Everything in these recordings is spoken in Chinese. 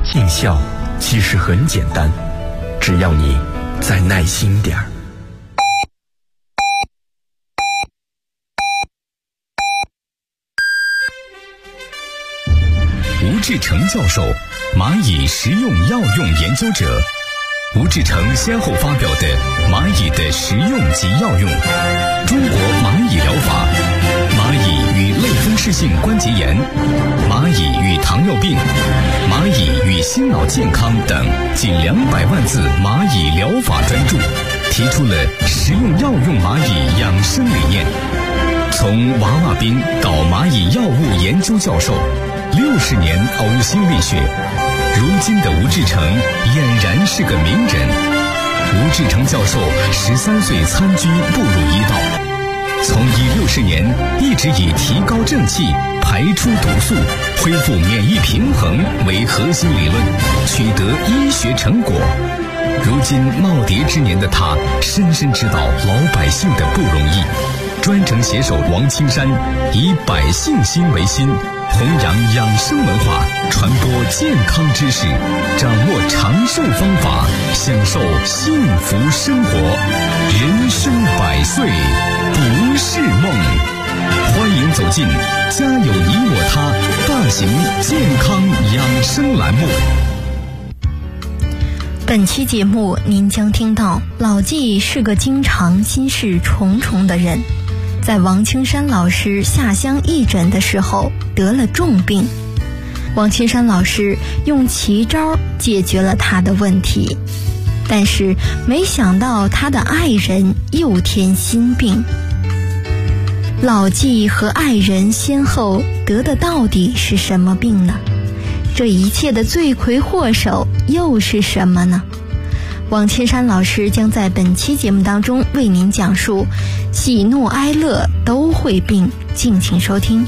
尽孝其实很简单，只要你再耐心点儿。 吴志成教授，蚂蚁食用药用研究者。吴志成先后发表的《蚂蚁的食用及药用》、《中国蚂蚁疗法》、《蚂蚁与类风湿性关节炎》、《蚂蚁与糖尿病》、《蚂蚁与心脑健康》等近200万字蚂蚁疗法专著，提出了食用药用蚂蚁养生理念。从娃娃兵到蚂蚁药物研究教授，60年呕心沥血，如今的吴志成俨然是个名人。吴志成教授13岁参军步入医道，从医60年一直以提高正气、排出毒素、恢复免疫平衡为核心理论，取得医学成果。如今耄耋之年的他，深深知道老百姓的不容易，专程携手王青山，以百姓心为心，弘扬养生文化，传播健康知识，掌握长寿方法，享受幸福生活。人生100岁不是梦。欢迎走进家有你我他大型健康养生栏目。 本期节目您将听到，老纪是个经常心事重重的人，在王青山老师下乡义诊的时候得了重病，王青山老师用奇招解决了他的问题，但是没想到他的爱人又添新病。老纪和爱人先后得的到底是什么病呢？这一切的罪魁祸首又是什么呢？王青山老师将在本期节目当中为您讲述，喜怒哀乐都会病，敬请收听。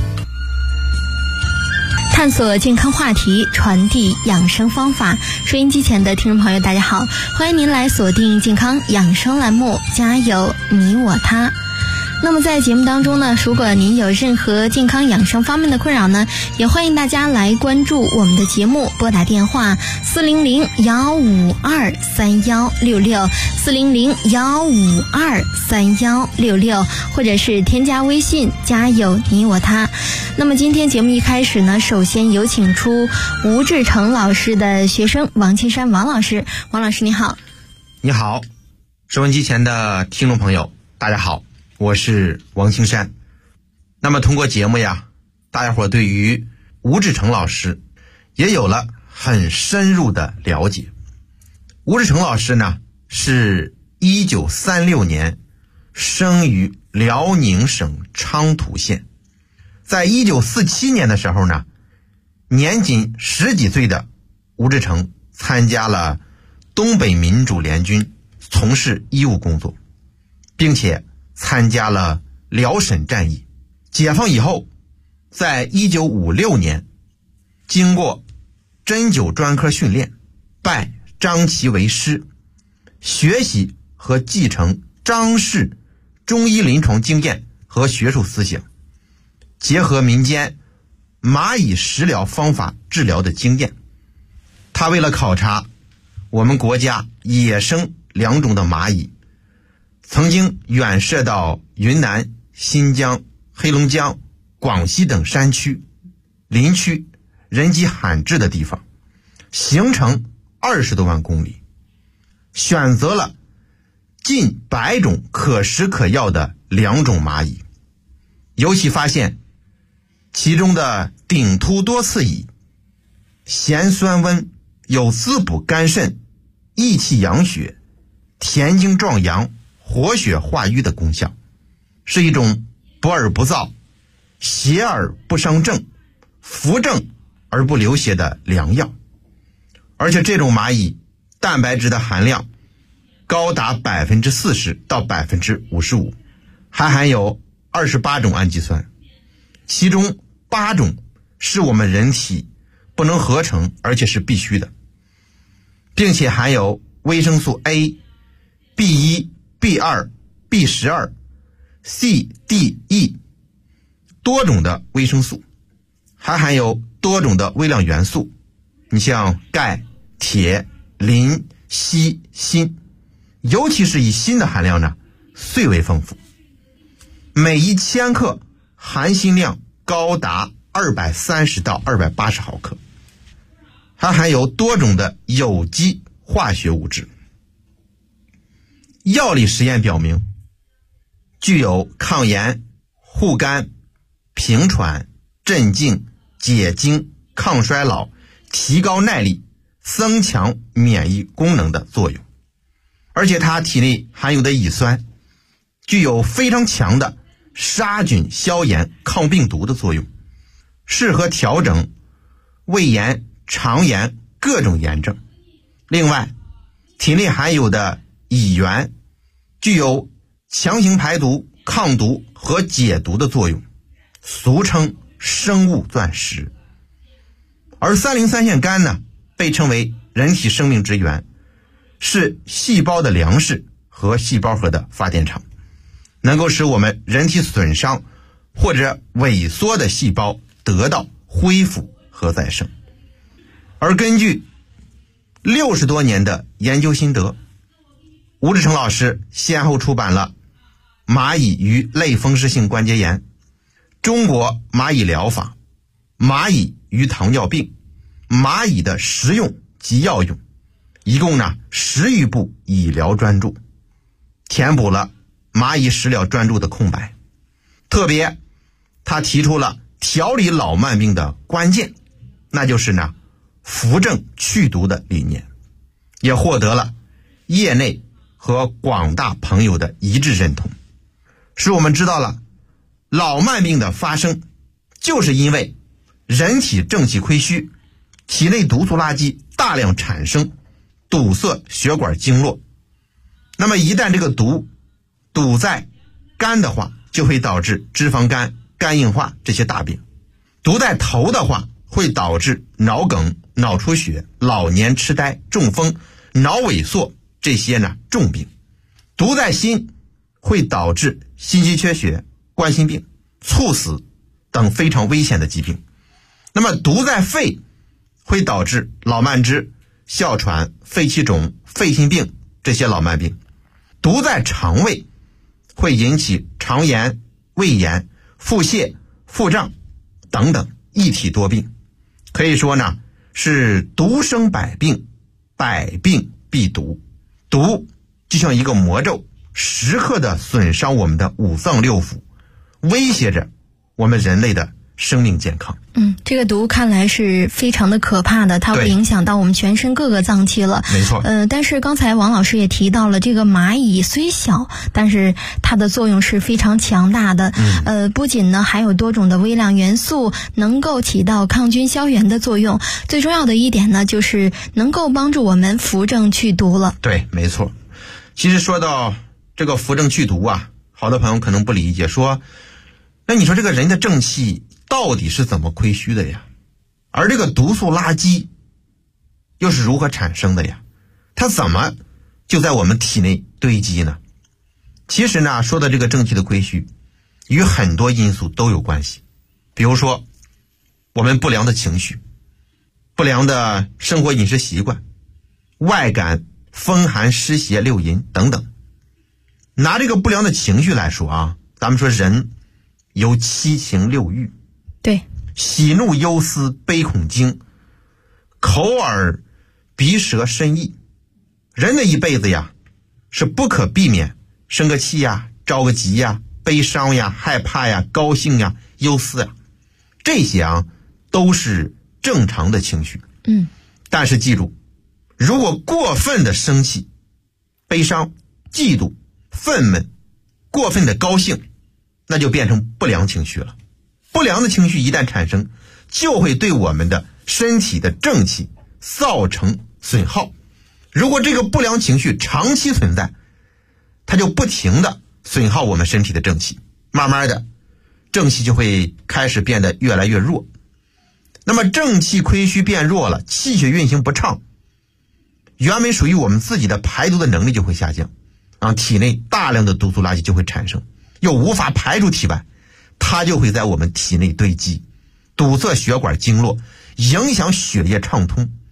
探索健康话题，传递养生方法。收音机前的听众朋友大家好，欢迎您来锁定健康养生栏目，家有你我他。那么在节目当中呢，如果您有任何健康养生方面的困扰呢，也欢迎大家来关注我们的节目，拨打电话400-152-3166 400-152-3166，或者是添加微信家有你我他。那么今天节目一开始呢，首先有请出吴志成老师的学生王青山王老师。王老师你好。 你好，收音机前的听众朋友大家好，我是王青山。那么通过节目呀，大家伙对于吴志成老师也有了很深入的了解。吴志成老师呢，是1936年生于辽宁省昌图县。在1947年的时候呢，年仅10几岁的吴志成参加了东北民主联军，从事医务工作，并且参加了辽沈战役。解放以后，在1956年经过针灸专科训练，拜张琦为师，学习和继承张氏中医临床经验和学术思想，结合民间蚂蚁食疗方法治疗的经验。他为了考察我们国家野生2种的蚂蚁，曾经远涉到云南、新疆、黑龙江、广西等山区、林区人迹罕至的地方，行程20多万公里，选择了近100种可食可药的2种蚂蚁，尤其发现其中的顶突多刺蚁咸酸温，有滋补肝肾、益气养血、填精壮阳、活血化瘀的功效，是一种不饵不燥、邪而不伤正、扶正而不流血的良药。而且这种蚂蚁蛋白质的含量高达 40% 到 55%， 还含有28种氨基酸，其中8种是我们人体不能合成，而且是必须的，并且含有维生素 A、B1、B2、B12、C、D、E 多种的维生素，还含有多种的微量元素， 你像钙、铁、磷、硒、锌，尤其是以锌的含量呢最为丰富，每1000克含锌量高达230到280毫克，还含有多种的有机化学物质。药理实验表明，具有抗炎、护肝、平喘、镇静、解经、抗衰老、提高耐力、增强免疫功能的作用。而且它体内含有的乙酸具有非常强的杀菌、消炎、抗病毒的作用，适合调整胃炎、肠炎各种炎症。另外，体内含有的乙烷具有强行排毒、抗毒和解毒的作用，俗称生物钻石。而303腺苷呢，被称为人体生命之源，是细胞的粮食和细胞核的发电厂，能够使我们人体损伤或者萎缩的细胞得到恢复和再生。而根据60多年的研究心得，吴志成老师先后出版了《蚂蚁与类风湿性关节炎》、《中国蚂蚁疗法》、《蚂蚁与糖尿病》、《蚂蚁的食用及药用》，一共呢10余部医疗专著，填补了蚂蚁食疗专著的空白。特别他提出了调理老慢病的关键，那就是呢扶正祛毒的理念，也获得了业内和广大朋友的一致认同，使我们知道了老慢病的发生就是因为人体正气亏虚，体内毒素垃圾大量产生，堵塞血管经络。那么一旦这个毒堵在肝的话，就会导致脂肪肝、肝硬化这些大病；毒在头的话，会导致脑梗、脑出血、老年痴呆、中风、脑萎缩这些呢重病；毒在心，会导致心肌缺血、冠心病、猝死等非常危险的疾病。那么毒在肺，会导致老慢支、哮喘、肺气肿、肺心病这些老慢病；毒在肠胃，会引起肠炎、胃炎、腹泻、腹胀等等一体多病。可以说呢是毒生百病，百病必毒。毒就像一个魔咒，时刻的损伤我们的五脏六腑，威胁着我们人类的生命健康。 这个毒看来是非常的可怕的，它会影响到我们全身各个脏器了。 没错。 但是刚才王老师也提到了，这个蚂蚁虽小，但是它的作用是非常强大的。不仅呢含有多种的微量元素，能够起到抗菌消炎的作用，最重要的一点呢，就是能够帮助我们扶正祛毒了。 对，没错。其实说到这个扶正祛毒啊，好多朋友可能不理解，说那你说这个人的正气到底是怎么亏虚的呀？而这个毒素垃圾又是如何产生的呀？它怎么就在我们体内堆积呢？其实呢，说的这个正气的亏虚与很多因素都有关系。比如说我们不良的情绪、不良的生活饮食习惯、外感、风寒湿邪六淫等等。拿这个不良的情绪来说啊，咱们说人有七情六欲， 对， 喜怒忧思悲恐惊，口耳鼻舌身意。人的一辈子呀，是不可避免生个气呀、着个急呀、悲伤呀、害怕呀、高兴呀、忧思呀，这些啊都是正常的情绪。但是记住，如果过分的生气、悲伤、嫉妒、愤懑，过分的高兴，那就变成不良情绪了。不良的情绪一旦产生，就会对我们的身体的正气造成损耗。如果这个不良情绪长期存在，它就不停的损耗我们身体的正气，慢慢的正气就会开始变得越来越弱。那么正气亏虚变弱了，气血运行不畅，原本属于我们自己的排毒的能力就会下降，体内大量的毒素垃圾就会产生，又无法排出体外，它就会在我们体内堆积，堵塞血管经络，影响血液畅通，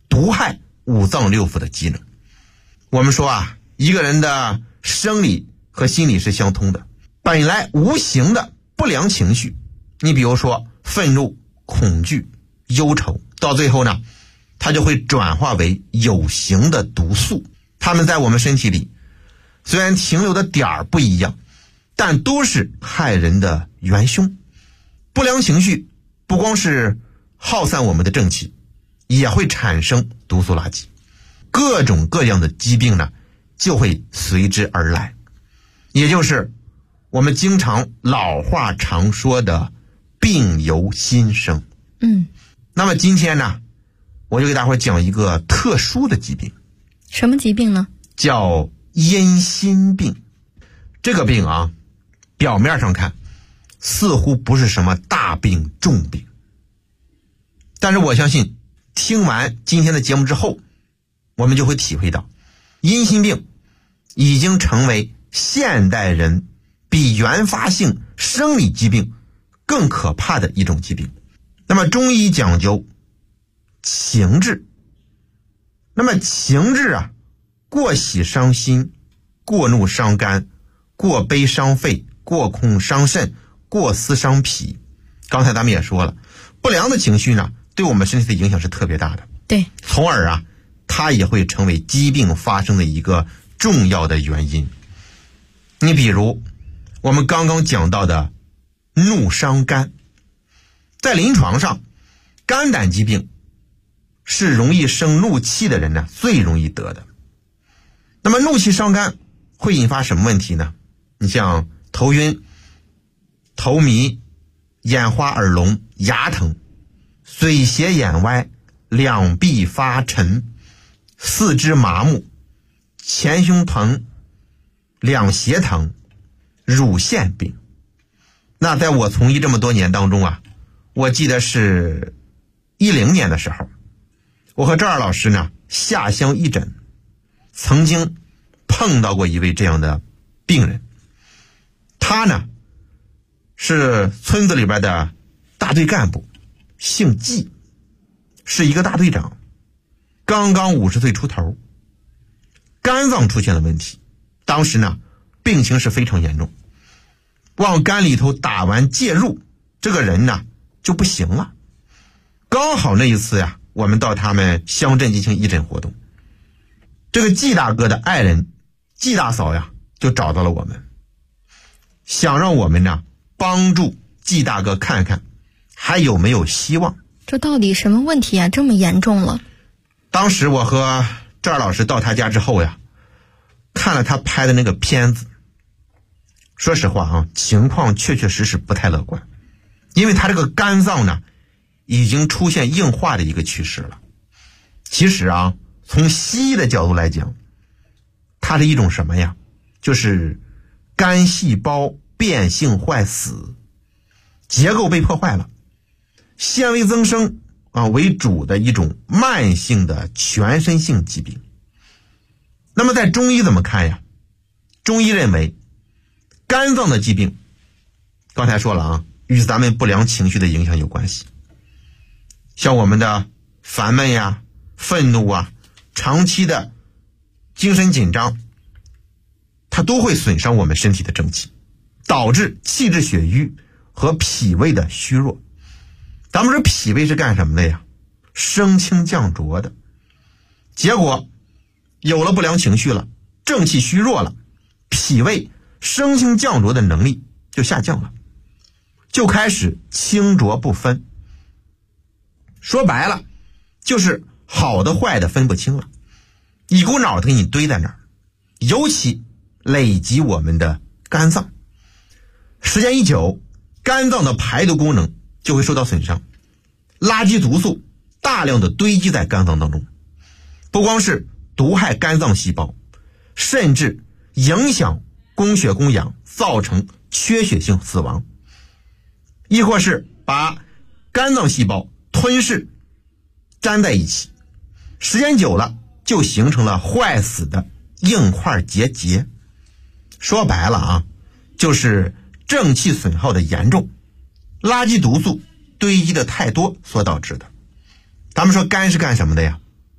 毒害五脏六腑的机能。我们说啊，一个人的生理和心理是相通的，本来无形的不良情绪，你比如说愤怒、恐惧、忧愁，到最后呢，它就会转化为有形的毒素。它们在我们身体里虽然停留的点儿不一样，但都是害人的元凶。不良情绪不光是耗散我们的正气，也会产生毒素垃圾，各种各样的疾病呢就会随之而来，也就是我们经常老话常说的病由心生。那么今天呢，我就给大伙讲一个特殊的疾病。 什么疾病呢？ 叫阴心病。这个病啊，表面上看似乎不是什么大病重病，但是我相信听完今天的节目之后，我们就会体会到阴心病已经成为现代人比原发性生理疾病更可怕的一种疾病。那么中医讲究情志，那么情志啊，过喜伤心，过怒伤肝，过悲伤肺，过恐伤肾，过思伤脾。刚才咱们也说了，不良的情绪呢，对我们身体的影响是特别大的。 对， 从而啊，它也会成为疾病发生的一个重要的原因。你比如我们刚刚讲到的怒伤肝，在临床上，肝胆疾病是容易生怒气的人呢最容易得的。那么怒气伤肝会引发什么问题呢？你像头晕、头迷、眼花耳聋、牙疼、水斜眼歪、两臂发沉、四肢麻木、前胸疼、两胁疼、乳腺病。那在我从医这么多年当中啊，我记得是10年的时候，我和赵二老师呢下乡义诊，曾经碰到过一位这样的病人。他呢是村子里边的大队干部，姓季，是一个大队长，刚刚50岁出头，肝脏出现了问题。当时呢病情是非常严重，往肝里头打完介入，这个人呢就不行了。刚好那一次呀，我们到他们乡镇进行义诊活动，这个季大哥的爱人季大嫂呀就找到了我们，想让我们呢帮助季大哥看看还有没有希望。 这到底什么问题啊？这么严重了？ 当时我和赵二老师到他家之后呀，看了他拍的那个片子，说实话啊，情况确确实实不太乐观，因为他这个肝脏呢已经出现硬化的一个趋势了。其实啊，从西医的角度来讲，它是一种什么呀？就是肝细胞变性坏死，结构被破坏了，纤维增生为主的一种慢性的全身性疾病。那么在中医怎么看呀？中医认为肝脏的疾病，刚才说了啊，与咱们不良情绪的影响有关系。像我们的烦闷呀、愤怒啊、长期的精神紧张，它都会损伤我们身体的正气，导致气滞血瘀和脾胃的虚弱。咱们说脾胃是干什么的呀？升清降浊的。结果有了不良情绪了，正气虚弱了，脾胃升清降浊的能力就下降了，就开始清浊不分。说白了就是好的坏的分不清了，一股脑的给你堆在那儿，尤其累及我们的肝脏。时间一久，肝脏的排毒功能就会受到损伤，垃圾毒素大量的堆积在肝脏当中，不光是毒害肝脏细胞，甚至影响供血供氧，造成缺血性死亡，亦或是把肝脏细胞吞噬粘在一起，时间久了就形成了坏死的硬块结节。说白了啊，就是正气损耗的严重，垃圾毒素堆积的太多所导致的。咱们说肝是干什么的呀？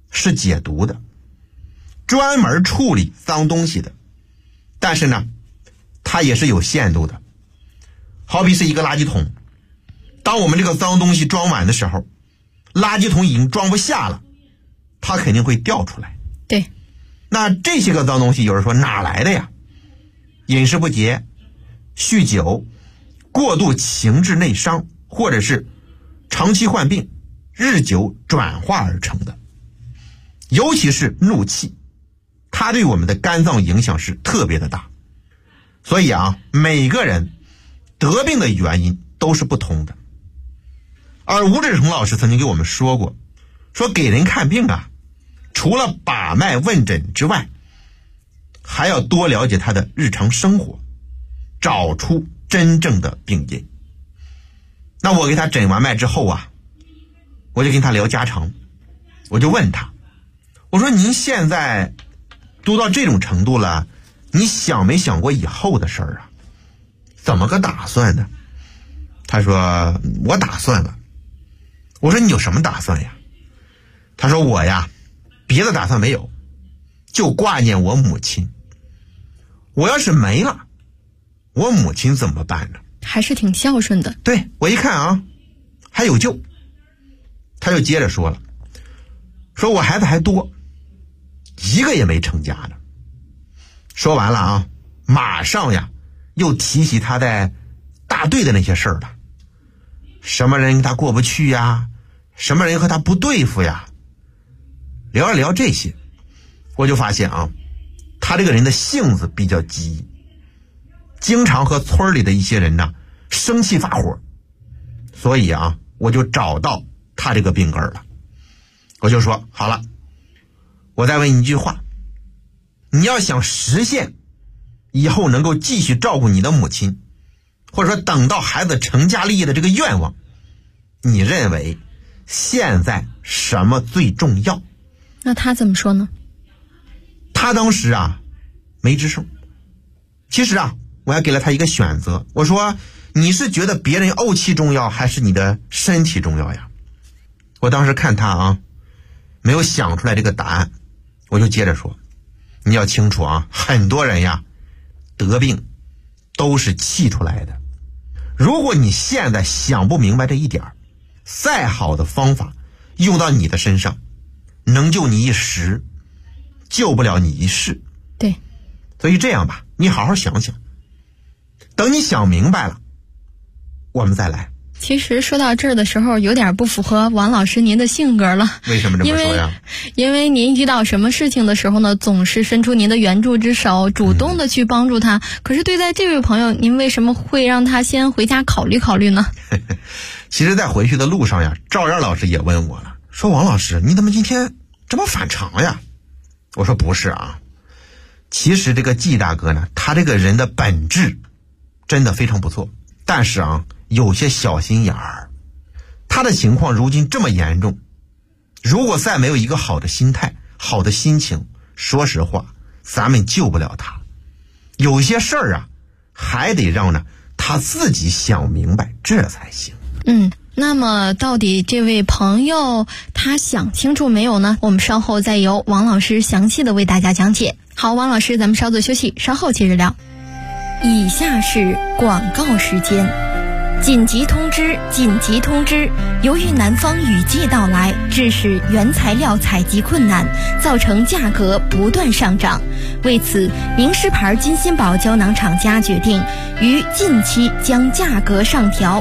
是解毒的，专门处理脏东西的，但是呢它也是有限度的。好比是一个垃圾桶，当我们这个脏东西装满的时候，垃圾桶已经装不下了，它肯定会掉出来。 对， 那这些个脏东西有人说哪来的呀？饮食不节、酗酒、过度情志内伤，或者是长期患病日久转化而成的。尤其是怒气，它对我们的肝脏影响是特别的大。所以啊，每个人得病的原因都是不同的。而吴志成老师曾经给我们说过，说给人看病啊，除了把脉问诊之外，还要多了解他的日常生活，找出真正的病因。那我给他诊完脉之后啊，我就跟他聊家常，我就问他，我说您现在都到这种程度了，你想没想过以后的事儿啊？怎么个打算呢？他说我打算了。我说你有什么打算呀？他说我呀，别的打算没有，就挂念我母亲。我要是没了，我母亲怎么办呢？ 还是挺孝顺的。 对，我一看啊，还有救。他就接着说了，说我孩子还多，一个也没成家的。说完了啊，马上呀又提起他在大队的那些事儿了，什么人跟他过不去呀，什么人和他不对付呀。聊一聊这些，我就发现啊，他这个人的性子比较急，经常和村里的一些人呢生气发火。所以啊，我就找到他这个病根了。我就说好了，我再问你一句话，你要想实现以后能够继续照顾你的母亲，或者说等到孩子成家立业的这个愿望，你认为现在什么最重要？ 那他怎么说呢？ 他当时啊没吱声。其实啊，我还给了他一个选择，我说你是觉得别人怄气重要，还是你的身体重要呀？我当时看他啊没有想出来这个答案，我就接着说，你要清楚啊，很多人呀得病都是气出来的。如果你现在想不明白这一点，再好的方法用到你的身上，能救你一时，救不了你一世。 对， 所以这样吧，你好好想想，等你想明白了，我们再来。 其实说到这儿的时候，有点不符合王老师您的性格了。 为什么这么说呀？ 因为您遇到什么事情的时候呢，总是伸出您的援助之手，主动的去帮助他。可是对待这位朋友，您为什么会让他先回家考虑考虑呢？ 其实在回去的路上呀，赵然老师也问我了，说王老师你怎么今天这么反常呀？我说不是啊，其实这个季大哥呢，他这个人的本质真的非常不错，但是啊有些小心眼儿。他的情况如今这么严重，如果再没有一个好的心态、好的心情，说实话咱们救不了他。有些事儿啊还得让呢他自己想明白，这才行。 那么到底这位朋友他想清楚没有呢？我们稍后再由王老师详细的为大家讲解。好，王老师咱们稍作休息，稍后接着聊。以下是广告时间。紧急通知！紧急通知！由于南方雨季到来，致使原材料采集困难，造成价格不断上涨。为此，名师牌金鑫宝胶囊厂家决定于近期将价格上调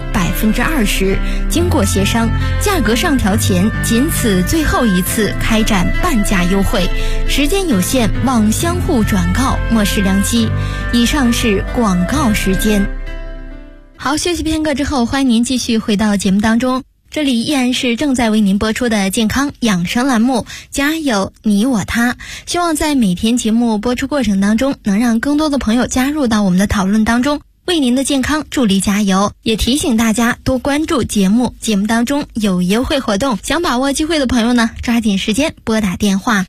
20%。经过协商，价格上调前仅此最后一次开展半价优惠，时间有限，望相互转告，莫视良机。以上是广告时间。好，休息片刻之后，欢迎您继续回到节目当中。这里依然是正在为您播出的健康养生栏目，家有你我他。希望在每天节目播出过程当中，能让更多的朋友加入到我们的讨论当中，为您的健康助力加油。也提醒大家多关注节目，节目当中有优惠活动，想把握机会的朋友呢，抓紧时间拨打电话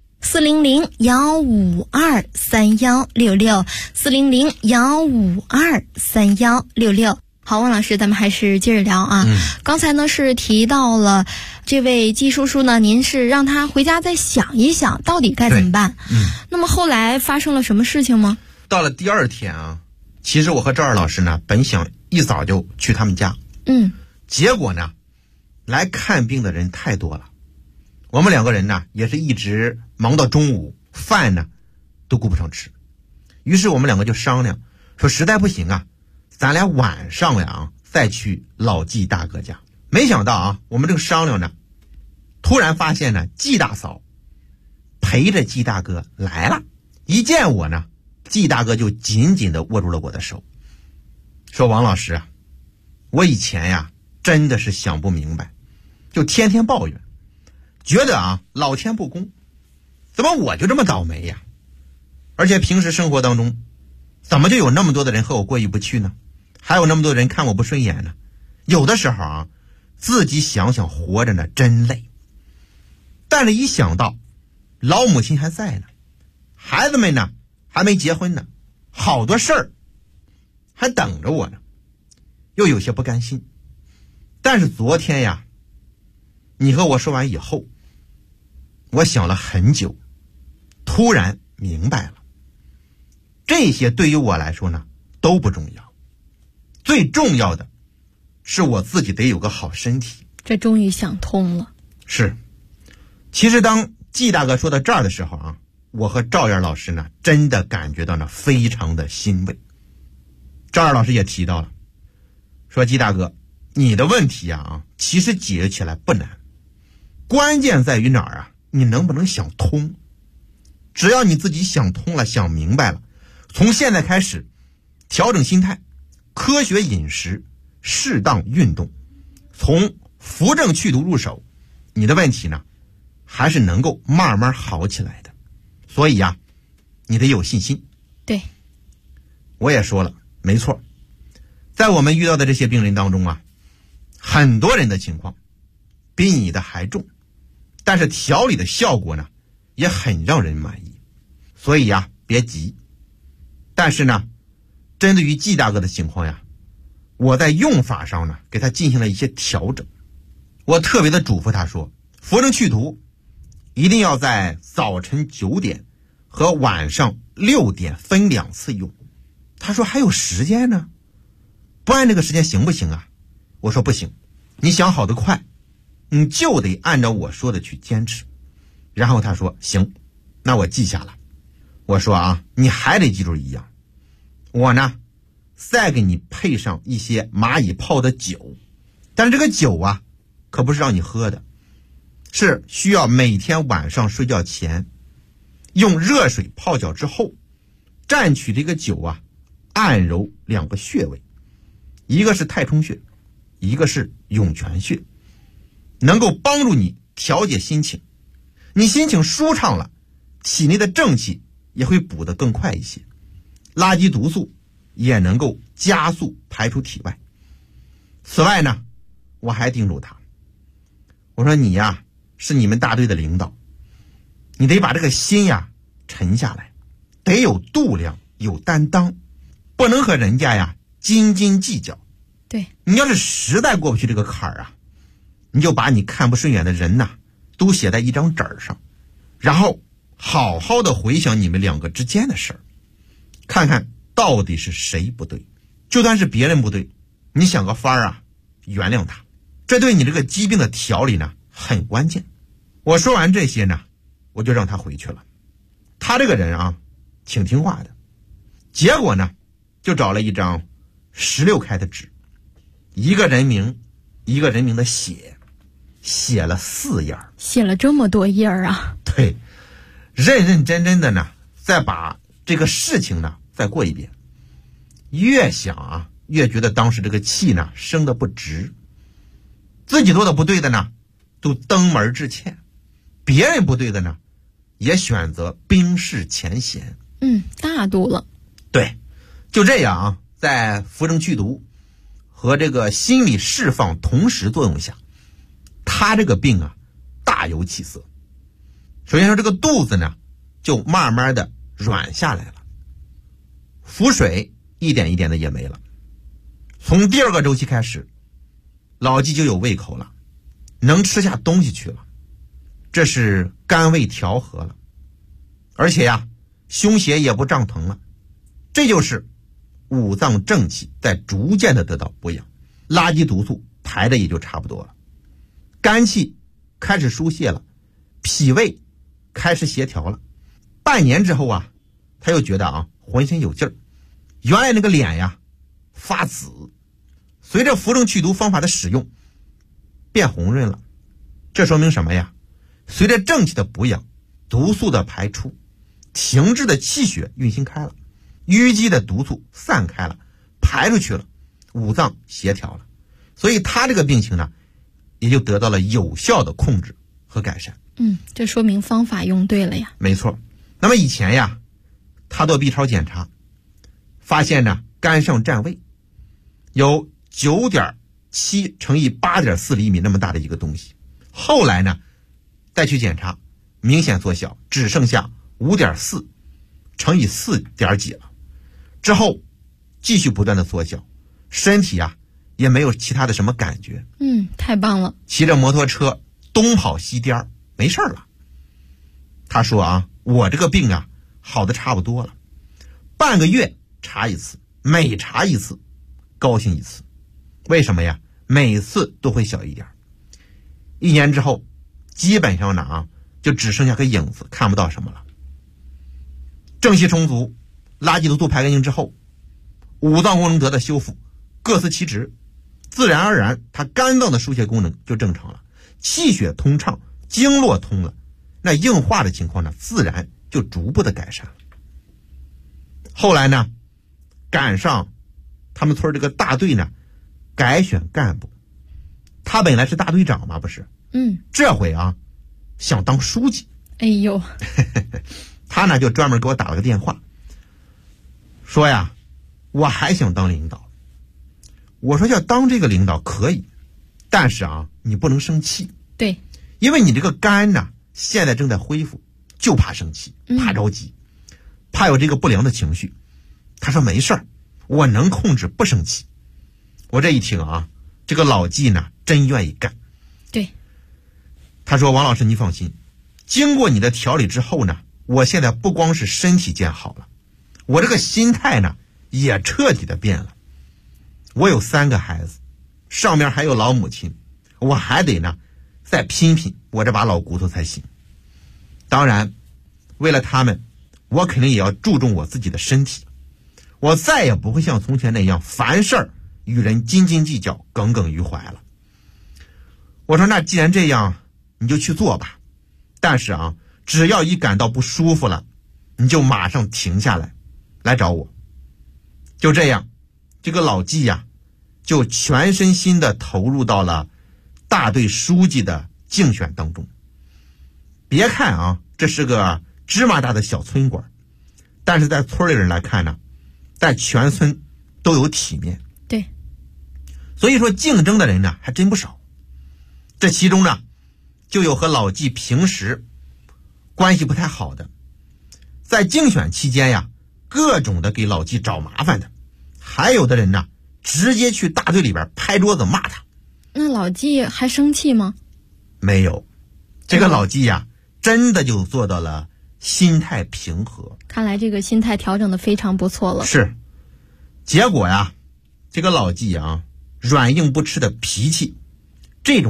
400-152-3166 400-152-3166。 好，王老师，咱们还是接着聊啊。刚才呢是提到了这位季叔叔呢，您是让他回家再想一想，到底该怎么办。那么后来发生了什么事情吗？ 到了第二天啊，其实我和赵二老师呢，本想一早就去他们家。结果呢，来看病的人太多了，我们两个人呢也是一直忙到中午，饭呢都顾不上吃。于是我们两个就商量说，实在不行啊，咱俩晚上呀再去老季大哥家。没想到啊，我们这个商量呢，突然发现呢，季大嫂陪着季大哥来了。一见我呢，季大哥就紧紧地握住了我的手，说：“王老师啊，我以前呀真的是想不明白，就天天抱怨，觉得啊老天不公，怎么我就这么倒霉呀？而且平时生活当中，怎么就有那么多的人和我过意不去呢？还有那么多人看我不顺眼呢？有的时候啊，自己想想活着呢真累。但是一想到老母亲还在呢，孩子们呢还没结婚呢，好多事儿还等着我呢，又有些不甘心。但是昨天呀，你和我说完以后，我想了很久，突然明白了，这些对于我来说呢都不重要，最重要的是我自己得有个好身体。 这终于想通了。 是，其实当季大哥说到这儿的时候啊，我和赵燕老师呢真的感觉到呢非常的欣慰。赵燕老师也提到了，说季大哥，你的问题啊其实解决起来不难，关键在于哪儿啊？你能不能想通？只要你自己想通了，想明白了，从现在开始调整心态，科学饮食，适当运动，从扶正祛毒入手，你的问题呢还是能够慢慢好起来的。所以啊，你得有信心。 对， 我也说了，没错，在我们遇到的这些病人当中啊，很多人的情况比你的还重，但是调理的效果呢也很让人满意。所以呀，别急。但是呢，针对于季大哥的情况呀，我在用法上呢给他进行了一些调整。我特别的嘱咐他说，扶正祛毒一定要在早晨9点和晚上6点分2次用。他说还有时间呢，不按这个时间行不行啊？我说不行，你想好的快，你就得按照我说的去坚持。然后他说行，那我记下了。我说啊，你还得记住一样，我呢再给你配上一些蚂蚁泡的酒，但是这个酒啊可不是让你喝的，是需要每天晚上睡觉前用热水泡脚之后，蘸取这个酒啊，按揉2个穴位，一个是太冲穴，一个是涌泉穴，能够帮助你调节心情。你心情舒畅了，体内的正气也会补得更快一些，垃圾毒素也能够加速排出体外。此外呢，我还叮嘱他，我说你呀是你们大队的领导，你得把这个心呀沉下来，得有度量，有担当，不能和人家呀斤斤计较。 对， 你要是实在过不去这个坎儿啊，你就把你看不顺眼的人呐都写在一张纸上，然后好好的回想你们2个之间的事儿，看看到底是谁不对。就算是别人不对，你想个法儿啊原谅他，这对你这个疾病的调理呢很关键。我说完这些呢，我就让他回去了。他这个人啊挺听话的，结果呢就找了一张16开的纸，一个人名一个人名的写了4页， 写了这么多页啊。 对，认认真真的呢再把这个事情呢再过一遍。越想啊越觉得当时这个气呢生得不值，自己做的不对的呢都登门致歉，别人不对的呢也选择冰释前嫌。 大度了。 对，就这样啊，在扶正祛毒和这个心理释放同时作用下，他这个病啊大有起色。首先说这个肚子呢就慢慢的软下来了，腹水一点一点的也没了， 从第2个周期开始，老纪就有胃口了，能吃下东西去了，这是肝胃调和了，而且呀，胸胁也不胀疼了，这就是五脏正气在逐渐的得到补养，垃圾毒素排的也就差不多了，肝气开始疏泄了，脾胃开始协调了。半年之后啊，他又觉得浑身有劲儿，原来那个脸呀发紫，随着扶正祛毒方法的使用变红润了。这说明什么呀？随着正气的补养，毒素的排出，停滞的气血运行开了，淤积的毒素散开了，排出去了，五脏协调了，所以他这个病情呢也就得到了有效的控制和改善。 这说明方法用对了呀。 没错。那么以前呀，他做 B 超检查，发现呢肝上占位，有 9.7 乘以 8.4 厘米那么大的一个东西。后来呢再去检查，明显缩小，只剩下 5.4 乘以4点几了。之后继续不断的缩小，身体啊也没有其他的什么感觉。 太棒了。 骑着摩托车东跑西颠，没事了。他说我这个病啊好的差不多了，半个月查一次，每查一次高兴一次。为什么呀？每次都会小一点。1年之后基本上呢就只剩下个影子，看不到什么了。正气充足，垃圾毒素排干净之后，五脏功能得到修复，各司其职，自然而然他肝脏的疏泄功能就正常了，气血通畅，经络通了，那硬化的情况呢自然就逐步的改善了。后来呢赶上他们村这个大队呢改选干部，他本来是大队长嘛，不是？这回想当书记。 哎呦他呢就专门给我打了个电话，说呀我还想当领导。我说要当这个领导可以，但是你不能生气。 对， 因为你这个肝呢现在正在恢复，就怕生气，怕着急，怕有这个不良的情绪。他说没事儿，我能控制不生气。我这一听这个老纪呢真愿意干。 对， 他说王老师你放心，经过你的调理之后呢，我现在不光是身体健好了，我这个心态呢也彻底的变了。我有3个孩子，上面还有老母亲，我还得呢再拼拼我这把老骨头才行。当然为了他们，我肯定也要注重我自己的身体，我再也不会像从前那样凡事与人斤斤计较，耿耿于怀了。我说那既然这样，你就去做吧，但是只要一感到不舒服了，你就马上停下来找我。就这样，这个老纪呀就全身心的投入到了大队书记的竞选当中。别看这是个芝麻大的小村馆，但是在村里人来看呢，在全村都有体面。 对， 所以说竞争的人呢还真不少。这其中呢就有和老纪平时关系不太好的，在竞选期间呀各种的给老纪找麻烦的，还有的人呢直接去大队里边拍桌子骂他。 那老纪还生气吗？ 没有，这个老纪呀真的就做到了心态平和。 看来这个心态调整的非常不错了。 是，结果呀这个老纪软硬不吃的脾气